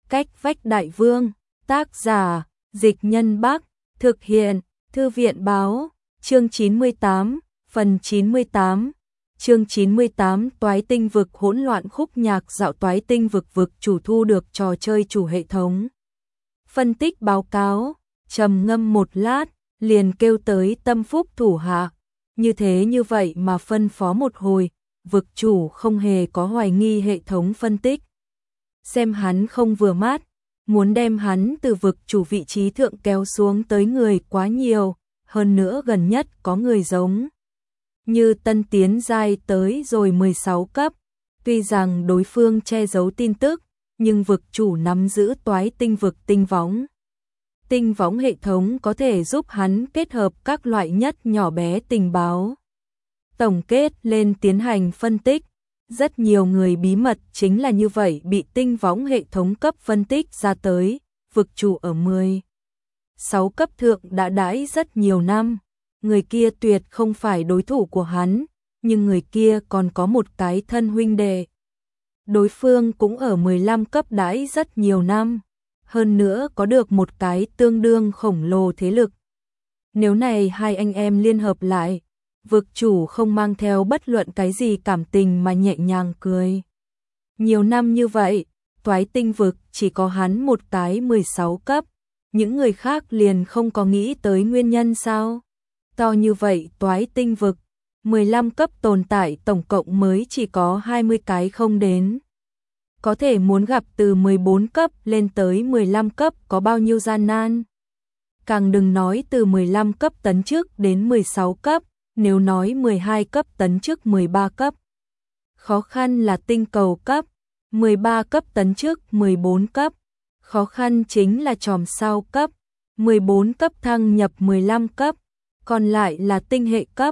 Cách vách đại vương, tác giả, Dịch Nhân Bắc, thực hiện, Thư viện báo, chương 98, phần 98. Chương 98 Toái tinh vực hỗn loạn khúc nhạc dạo toái tinh vực vực chủ thu được trò chơi chủ hệ thống. Phân tích báo cáo, trầm ngâm một lát, liền kêu tới tâm phúc thủ hạ. Như thế như vậy mà phân phó một hồi, vực chủ không hề có hoài nghi hệ thống phân tích. Xem hắn không vừa mắt, muốn đem hắn từ vực chủ vị trí thượng kéo xuống tới người quá nhiều, hơn nữa gần nhất có người giống như tân tiến giai tới rồi 16 cấp, tuy rằng đối phương che giấu tin tức, nhưng vực chủ nắm giữ toái tinh vực tinh võng. Tinh võng hệ thống có thể giúp hắn kết hợp các loại nhất nhỏ bé tình báo. Tổng kết lên tiến hành phân tích, rất nhiều người bí mật chính là như vậy bị tinh võng hệ thống cấp phân tích ra tới, vực chủ ở 16 cấp thượng đã đãi rất nhiều năm. Người kia tuyệt không phải đối thủ của hắn, nhưng người kia còn có một cái thân huynh đệ. Đối phương cũng ở 15 cấp đãi rất nhiều năm, hơn nữa có được một cái tương đương khổng lồ thế lực. Nếu này hai anh em liên hợp lại, vực chủ không mang theo bất luận cái gì cảm tình mà nhẹ nhàng cười. Nhiều năm như vậy, toái tinh vực chỉ có hắn một cái 16 cấp, những người khác liền không có nghĩ tới nguyên nhân sao? To như vậy toái tinh vực, 15 cấp tồn tại tổng cộng mới chỉ có 20 cái không đến. Có thể muốn gặp từ 14 cấp lên tới 15 cấp có bao nhiêu gian nan. Càng đừng nói từ 15 cấp tấn chức đến 16 cấp, nếu nói 12 cấp tấn chức 13 cấp. Khó khăn là tinh cầu cấp, 13 cấp tấn chức 14 cấp. Khó khăn chính là chòm sao cấp, 14 cấp thăng nhập 15 cấp. Còn lại là tinh hệ cấp,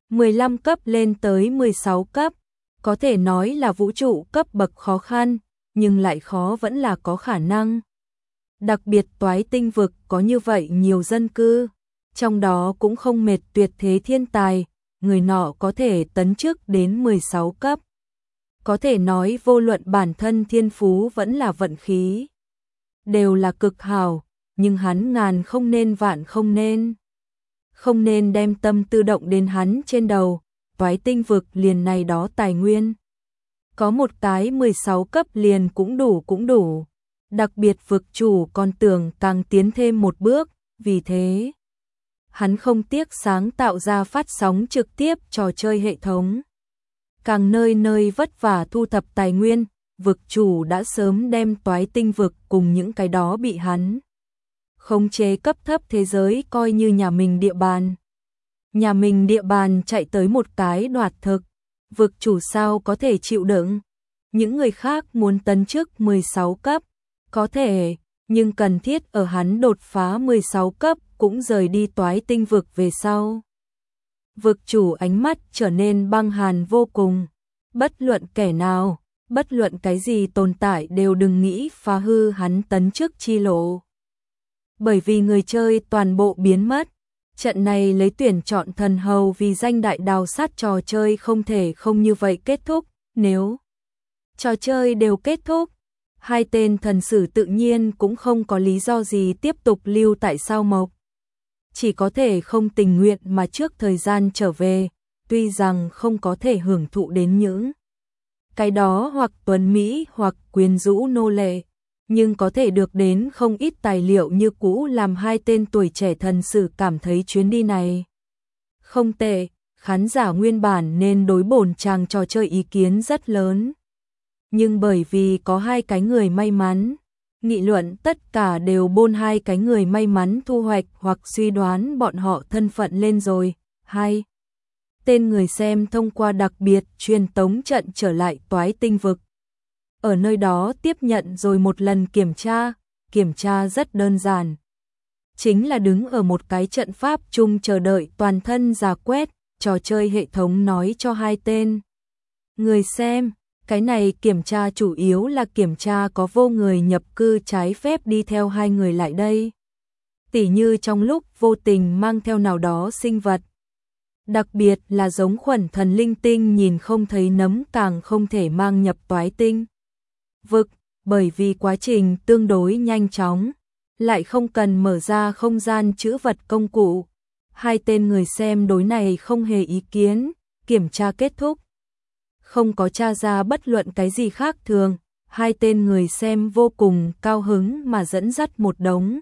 15 cấp lên tới 16 cấp, có thể nói là vũ trụ cấp bậc khó khăn, nhưng lại khó vẫn là có khả năng. Đặc biệt toái tinh vực có như vậy nhiều dân cư, trong đó cũng không mệt tuyệt thế thiên tài, người nọ có thể tấn chức đến 16 cấp. Có thể nói vô luận bản thân thiên phú vẫn là vận khí, đều là cực hảo, nhưng hắn ngàn không nên vạn không nên. Không nên đem tâm tư động đến hắn trên đầu, toái tinh vực liền này đó tài nguyên. Có một cái 16 cấp liền cũng đủ. Đặc biệt vực chủ còn tưởng càng tiến thêm một bước, vì thế hắn không tiếc sáng tạo ra phát sóng trực tiếp trò chơi hệ thống. Càng nơi nơi vất vả thu thập tài nguyên, vực chủ đã sớm đem toái tinh vực cùng những cái đó bị hắn khống chế cấp thấp thế giới coi như nhà mình địa bàn. Nhà mình địa bàn chạy tới một cái đoạt thực, vực chủ sao có thể chịu đựng. Những người khác muốn tấn chức 16 cấp, có thể, nhưng cần thiết ở hắn đột phá 16 cấp cũng rời đi toái tinh vực về sau. Vực chủ ánh mắt trở nên băng hàn vô cùng, bất luận kẻ nào, bất luận cái gì tồn tại đều đừng nghĩ phá hư hắn tấn chức chi lộ. Bởi vì người chơi toàn bộ biến mất, trận này lấy tuyển chọn thần hầu vì danh đại đào sát trò chơi không thể không như vậy kết thúc, nếu trò chơi đều kết thúc, hai tên thần sử tự nhiên cũng không có lý do gì tiếp tục lưu tại sao mộc. Chỉ có thể không tình nguyện mà trước thời gian trở về, tuy rằng không có thể hưởng thụ đến những cái đó hoặc tuấn mỹ hoặc quyến rũ nô lệ, nhưng có thể được đến không ít tài liệu như cũ làm hai tên tuổi trẻ thần sử cảm thấy chuyến đi này không tệ. Khán giả nguyên bản nên đối bổn chàng trò chơi ý kiến rất lớn, nhưng bởi vì có hai cái người may mắn, nghị luận tất cả đều bôn hai cái người may mắn thu hoạch hoặc suy đoán bọn họ thân phận lên rồi. Hai tên người xem thông qua đặc biệt truyền tống trận trở lại toái tinh vực. Ở nơi đó tiếp nhận rồi một lần kiểm tra rất đơn giản. Chính là đứng ở một cái trận pháp chung chờ đợi toàn thân rà quét, trò chơi hệ thống nói cho hai tên người xem, cái này kiểm tra chủ yếu là kiểm tra có vô người nhập cư trái phép đi theo hai người lại đây. Tỉ như trong lúc vô tình mang theo nào đó sinh vật. Đặc biệt là giống khuẩn thần linh tinh nhìn không thấy nấm càng không thể mang nhập toái tinh vực, bởi vì quá trình tương đối nhanh chóng, lại không cần mở ra không gian trữ vật công cụ. Hai tên người xem đối này không hề ý kiến, kiểm tra kết thúc. Không có tra ra bất luận cái gì khác thường, hai tên người xem vô cùng cao hứng mà dẫn dắt một đống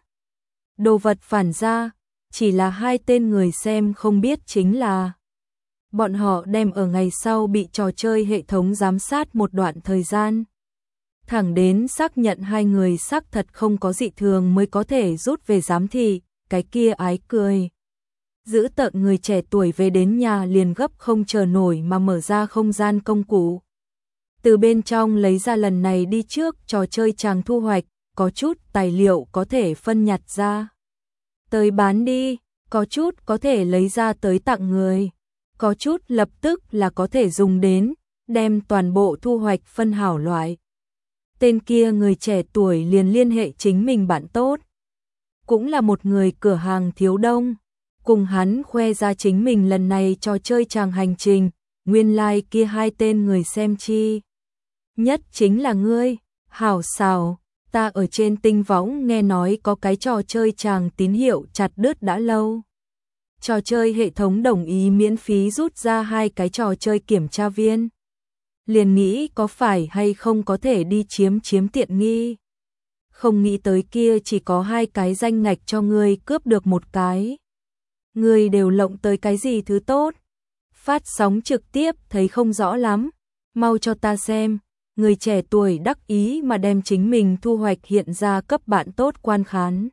đồ vật phản ra, chỉ là hai tên người xem không biết chính là bọn họ đem ở ngày sau bị trò chơi hệ thống giám sát một đoạn thời gian. Thẳng đến xác nhận hai người xác thật không có dị thường mới có thể rút về giám thị, cái kia ái cười. Giữ tợn người trẻ tuổi về đến nhà liền gấp không chờ nổi mà mở ra không gian công cụ. Từ bên trong lấy ra lần này đi trước trò chơi chàng thu hoạch, có chút tài liệu có thể phân nhặt ra tới bán đi, có chút có thể lấy ra tới tặng người, có chút lập tức là có thể dùng đến, đem toàn bộ thu hoạch phân hảo loại. Tên kia người trẻ tuổi liền liên hệ chính mình bạn tốt, cũng là một người cửa hàng thiếu đông, cùng hắn khoe ra chính mình lần này trò chơi chàng hành trình, nguyên lai like kia hai tên người xem chi. Nhất chính là ngươi, hảo xảo, ta ở trên tinh võng nghe nói có cái trò chơi chàng tín hiệu chặt đứt đã lâu. Trò chơi hệ thống đồng ý miễn phí rút ra hai cái trò chơi kiểm tra viên. Liền nghĩ có phải hay không có thể đi chiếm tiện nghi. Không nghĩ tới kia chỉ có hai cái danh ngạch cho ngươi cướp được một cái. Ngươi đều lộng tới cái gì thứ tốt. Phát sóng trực tiếp thấy không rõ lắm, mau cho ta xem. Người trẻ tuổi đắc ý mà đem chính mình thu hoạch hiện ra cấp bạn tốt quan khán.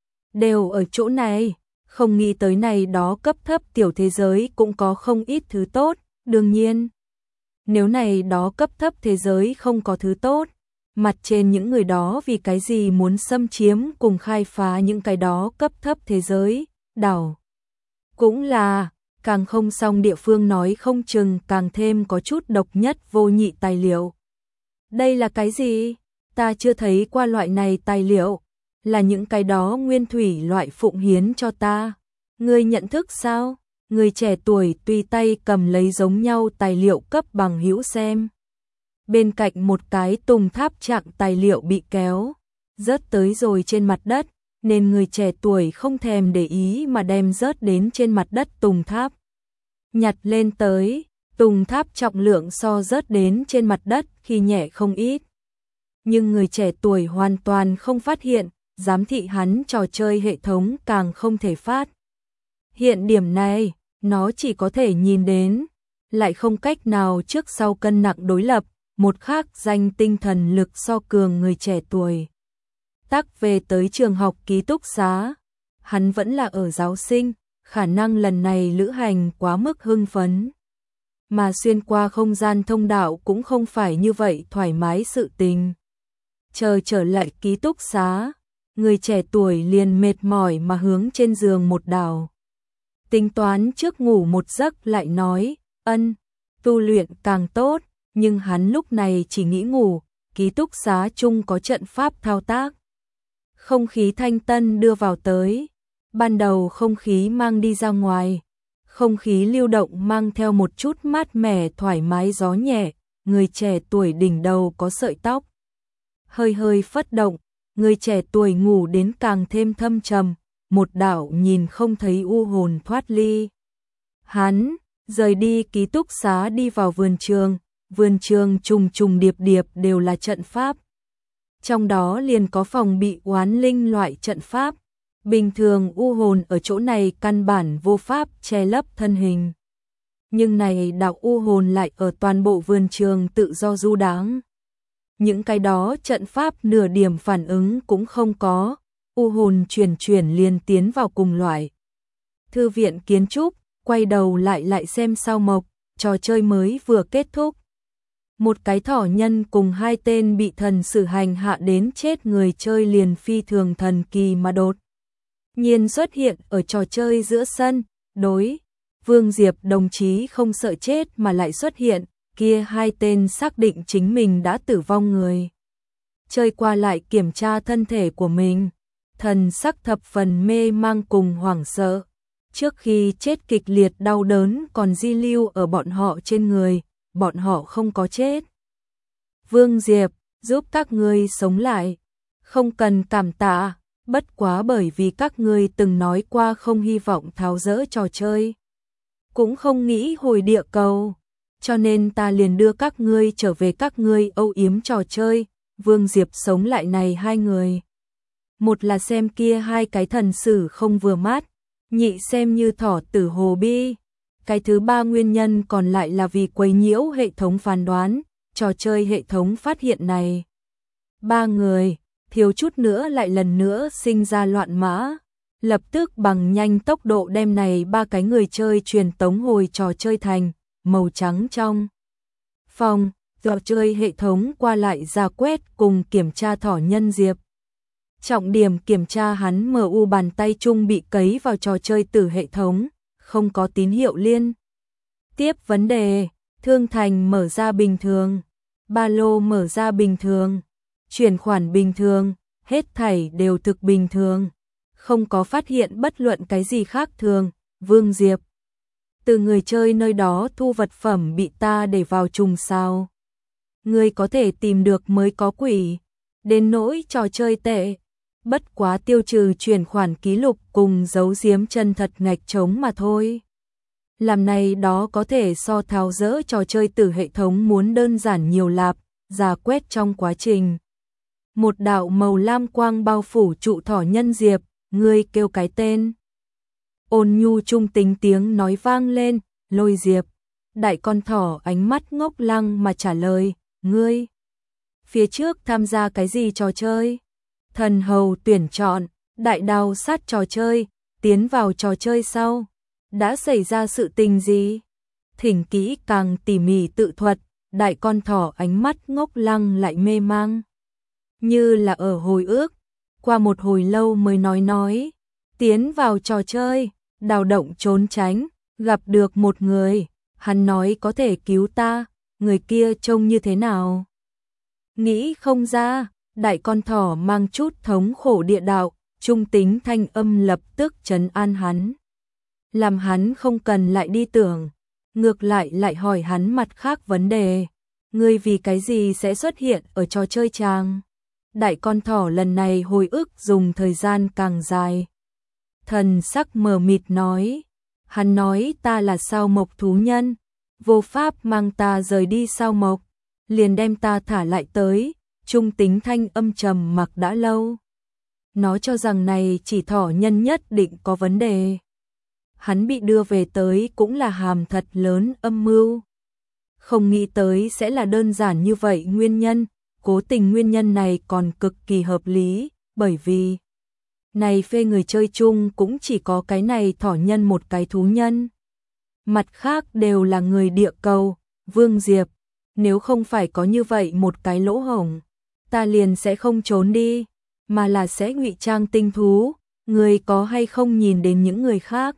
Đều ở chỗ này, không nghĩ tới này đó cấp thấp tiểu thế giới cũng có không ít thứ tốt, đương nhiên. Nếu này đó cấp thấp thế giới không có thứ tốt, mặt trên những người đó vì cái gì muốn xâm chiếm cùng khai phá những cái đó cấp thấp thế giới, đảo. Cũng là, càng không xong địa phương nói không chừng càng thêm có chút độc nhất vô nhị tài liệu. Đây là cái gì? Ta chưa thấy qua loại này tài liệu, là những cái đó nguyên thủy loại phụng hiến cho ta. Ngươi nhận thức sao? Người trẻ tuổi tùy tay cầm lấy giống nhau tài liệu cấp bằng hữu xem. Bên cạnh một cái tùng tháp trạng tài liệu bị kéo, rớt tới rồi trên mặt đất, nên người trẻ tuổi không thèm để ý mà đem rớt đến trên mặt đất tùng tháp. Nhặt lên tới, tùng tháp trọng lượng so rớt đến trên mặt đất khi nhẹ không ít. Nhưng người trẻ tuổi hoàn toàn không phát hiện, giám thị hắn trò chơi hệ thống càng không thể phát. Hiện điểm này, nó chỉ có thể nhìn đến, lại không cách nào trước sau cân nặng đối lập, một khác danh tinh thần lực so cường người trẻ tuổi. Tắc về tới trường học ký túc xá, hắn vẫn là ở giáo sinh, khả năng lần này lữ hành quá mức hưng phấn. Mà xuyên qua không gian thông đạo cũng không phải như vậy thoải mái sự tình. Chờ trở lại ký túc xá, người trẻ tuổi liền mệt mỏi mà hướng trên giường một đảo. Tính toán trước ngủ một giấc lại nói, tu luyện càng tốt, nhưng hắn lúc này chỉ nghĩ ngủ, ký túc xá chung có trận pháp thao tác. Không khí thanh tân đưa vào tới, ban đầu không khí mang đi ra ngoài, không khí lưu động mang theo một chút mát mẻ thoải mái gió nhẹ, người trẻ tuổi đỉnh đầu có sợi tóc. Hơi hơi phất động, người trẻ tuổi ngủ đến càng thêm thâm trầm, một đạo nhìn không thấy u hồn thoát ly. Hắn rời đi ký túc xá đi vào vườn trường trùng trùng điệp điệp đều là trận pháp. Trong đó liền có phòng bị oán linh loại trận pháp. Bình thường u hồn ở chỗ này căn bản vô pháp che lấp thân hình. Nhưng này đạo u hồn lại ở toàn bộ vườn trường tự do du đãng. Những cái đó trận pháp nửa điểm phản ứng cũng không có, u hồn chuyển liền tiến vào cùng loại. Thư viện kiến trúc, quay đầu lại xem sao mộc, trò chơi mới vừa kết thúc. Một cái thỏ nhân cùng hai tên bị thần sử hành hạ đến chết người chơi liền phi thường thần kỳ mà đột nhiên xuất hiện ở trò chơi giữa sân, đối. Vương Diệp đồng chí không sợ chết mà lại xuất hiện, kia hai tên xác định chính mình đã tử vong người. Chơi qua lại kiểm tra thân thể của mình, thần sắc thập phần mê mang cùng hoảng sợ. Trước khi chết kịch liệt đau đớn còn di lưu ở bọn họ trên người, bọn họ không có chết. Vương Diệp, giúp các ngươi sống lại. Không cần cảm tạ, bất quá bởi vì các ngươi từng nói qua không hy vọng tháo dỡ trò chơi. Cũng không nghĩ hồi địa cầu, cho nên ta liền đưa các ngươi trở về các ngươi âu yếm trò chơi. Vương Diệp sống lại này hai người. Một là xem kia hai cái thần sử không vừa mắt, nhị xem như thỏ tử hồ bi. Cái thứ ba nguyên nhân còn lại là vì quấy nhiễu hệ thống phán đoán, trò chơi hệ thống phát hiện này. Ba người, thiếu chút nữa lại lần nữa sinh ra loạn mã. Lập tức bằng nhanh tốc độ đem này ba cái người chơi truyền tống hồi trò chơi thành, màu trắng trong. Phòng, trò chơi hệ thống qua lại ra quét cùng kiểm tra thỏ nhân Diệp. Trọng điểm kiểm tra hắn MU bàn tay chung bị cấy vào trò chơi từ hệ thống, không có tín hiệu liên. Tiếp vấn đề, thương thành mở ra bình thường, ba lô mở ra bình thường, chuyển khoản bình thường, hết thảy đều thực bình thường. Không có phát hiện bất luận cái gì khác thường. Vương Diệp, từ người chơi nơi đó thu vật phẩm bị ta để vào trùng sao? Ngươi có thể tìm được mới có quỷ. Đến nỗi trò chơi tệ, bất quá tiêu trừ chuyển khoản ký lục cùng giấu giếm chân thật ngạch trống mà thôi. Làm này đó có thể so tháo dỡ trò chơi từ hệ thống muốn đơn giản nhiều lạp, giả quét trong quá trình. Một đạo màu lam quang bao phủ trụ thỏ nhân Diệp, ngươi kêu cái tên. Ôn nhu trung tính tiếng nói vang lên, Lôi Diệp. Đại con thỏ ánh mắt ngốc lăng mà trả lời, ngươi. Phía trước tham gia cái gì trò chơi? Thần hầu tuyển chọn, đại đao sát trò chơi, tiến vào trò chơi sau. Đã xảy ra sự tình gì? Thỉnh kỹ càng tỉ mỉ tự thuật, đại con thỏ ánh mắt ngốc lăng lại mê mang. Như là ở hồi ức, qua một hồi lâu mới nói, tiến vào trò chơi, đào động trốn tránh, gặp được một người, hắn nói có thể cứu ta, người kia trông như thế nào? Nghĩ không ra, đại con thỏ mang chút thống khổ địa đạo, trung tính thanh âm lập tức trấn an hắn. Làm hắn không cần lại đi tưởng, ngược lại hỏi hắn mặt khác vấn đề. Ngươi vì cái gì sẽ xuất hiện ở trò chơi chàng? Đại con thỏ lần này hồi ức dùng thời gian càng dài. Thần sắc mờ mịt nói, hắn nói ta là sao mộc thú nhân, vô pháp mang ta rời đi sao mộc, liền đem ta thả lại tới, trung tính thanh âm trầm mặc đã lâu. Nó cho rằng này chỉ thỏ nhân nhất định có vấn đề. Hắn bị đưa về tới cũng là hàm thật lớn âm mưu. Không nghĩ tới sẽ là đơn giản như vậy nguyên nhân, cố tình nguyên nhân này còn cực kỳ hợp lý, bởi vì này phê người chơi chung cũng chỉ có cái này thỏ nhân một cái thú nhân. Mặt khác đều là người địa cầu, Vương Diệp, nếu không phải có như vậy một cái lỗ hổng, ta liền sẽ không trốn đi, mà là sẽ ngụy trang tinh thú, người có hay không nhìn đến những người khác.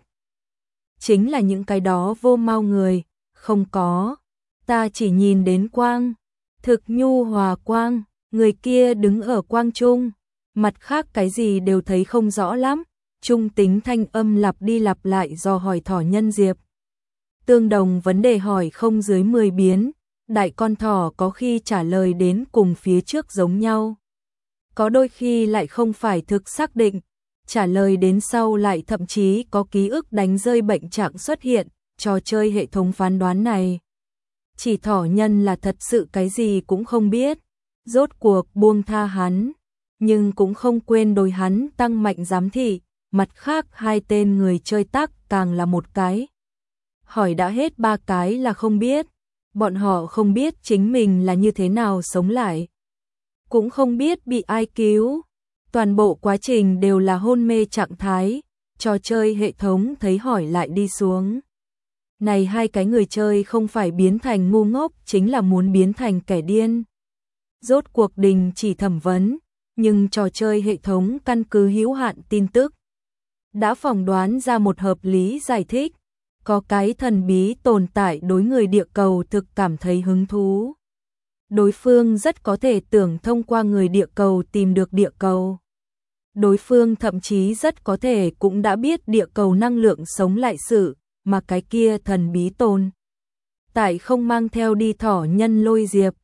Chính là những cái đó vô mau người, không có, ta chỉ nhìn đến quang, thực nhu hòa quang, người kia đứng ở quang trung, mặt khác cái gì đều thấy không rõ lắm, trung tính thanh âm lặp đi lặp lại do hỏi thỏ nhân Diệp. Tương đồng vấn đề hỏi không dưới 10 biến, đại con thỏ có khi trả lời đến cùng phía trước giống nhau. Có đôi khi lại không phải thực xác định, trả lời đến sau lại thậm chí có ký ức đánh rơi bệnh trạng xuất hiện, trò chơi hệ thống phán đoán này. Chỉ thỏ nhân là thật sự cái gì cũng không biết, rốt cuộc buông tha hắn, nhưng cũng không quên đối hắn tăng mạnh giám thị, mặt khác hai tên người chơi tắc càng là một cái. Hỏi đã hết ba cái là không biết, bọn họ không biết chính mình là như thế nào sống lại, cũng không biết bị ai cứu, toàn bộ quá trình đều là hôn mê trạng thái, trò chơi hệ thống thấy hỏi lại đi xuống. Này hai cái người chơi không phải biến thành ngu ngốc chính là muốn biến thành kẻ điên. Rốt cuộc đình chỉ thẩm vấn, nhưng trò chơi hệ thống căn cứ hữu hạn tin tức đã phỏng đoán ra một hợp lý giải thích, có cái thần bí tồn tại đối người địa cầu thực cảm thấy hứng thú. Đối phương rất có thể tưởng thông qua người địa cầu tìm được địa cầu. Đối phương thậm chí rất có thể cũng đã biết địa cầu năng lượng sống lại sự, mà cái kia thần bí tồn tại không mang theo đi thỏ nhân Lôi Diệp,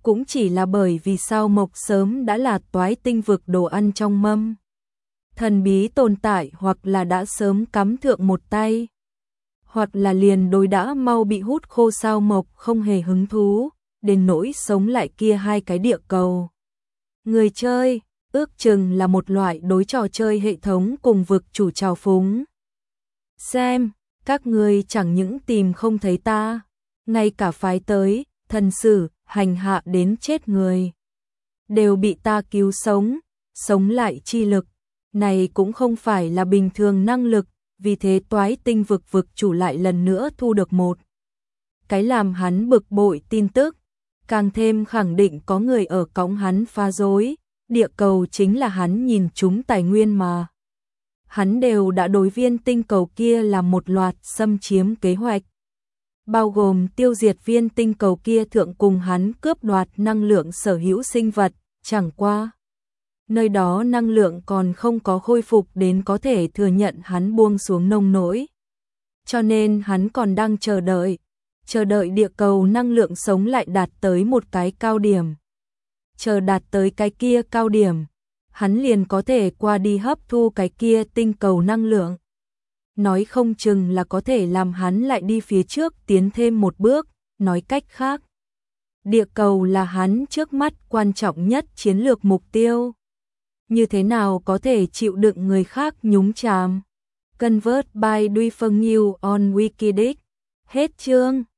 cũng chỉ là bởi vì sao Mộc sớm đã là toái tinh vực đồ ăn trong mâm. Thần bí tồn tại hoặc là đã sớm cắm thượng một tay, hoặc là liền đối đã mau bị hút khô sao Mộc không hề hứng thú, đến nỗi sống lại kia hai cái địa cầu. Người chơi, ước chừng là một loại đối trò chơi hệ thống cùng vực chủ trào phúng. Xem, các ngươi chẳng những tìm không thấy ta, ngay cả phái tới, thần sử, hành hạ đến chết người, đều bị ta cứu sống, sống lại chi lực. Này cũng không phải là bình thường năng lực, vì thế toái tinh vực vực chủ lại lần nữa thu được một cái làm hắn bực bội tin tức, càng thêm khẳng định có người ở cõng hắn phá rối, địa cầu chính là hắn nhìn chúng tài nguyên mà. Hắn đều đã đối viên tinh cầu kia làm một loạt xâm chiếm kế hoạch, bao gồm tiêu diệt viên tinh cầu kia thượng cùng hắn cướp đoạt năng lượng sở hữu sinh vật, chẳng qua nơi đó năng lượng còn không có khôi phục đến có thể thừa nhận hắn buông xuống nông nỗi. Cho nên hắn còn đang chờ đợi địa cầu năng lượng sống lại đạt tới một cái cao điểm. Chờ đạt tới cái kia cao điểm, hắn liền có thể qua đi hấp thu cái kia tinh cầu năng lượng. Nói không chừng là có thể làm hắn lại đi phía trước tiến thêm một bước, nói cách khác. Địa cầu là hắn trước mắt quan trọng nhất chiến lược mục tiêu. Như thế nào có thể chịu đựng người khác nhúng chàm? Convert by Duy Phân New on Wikileaks. Hết chương.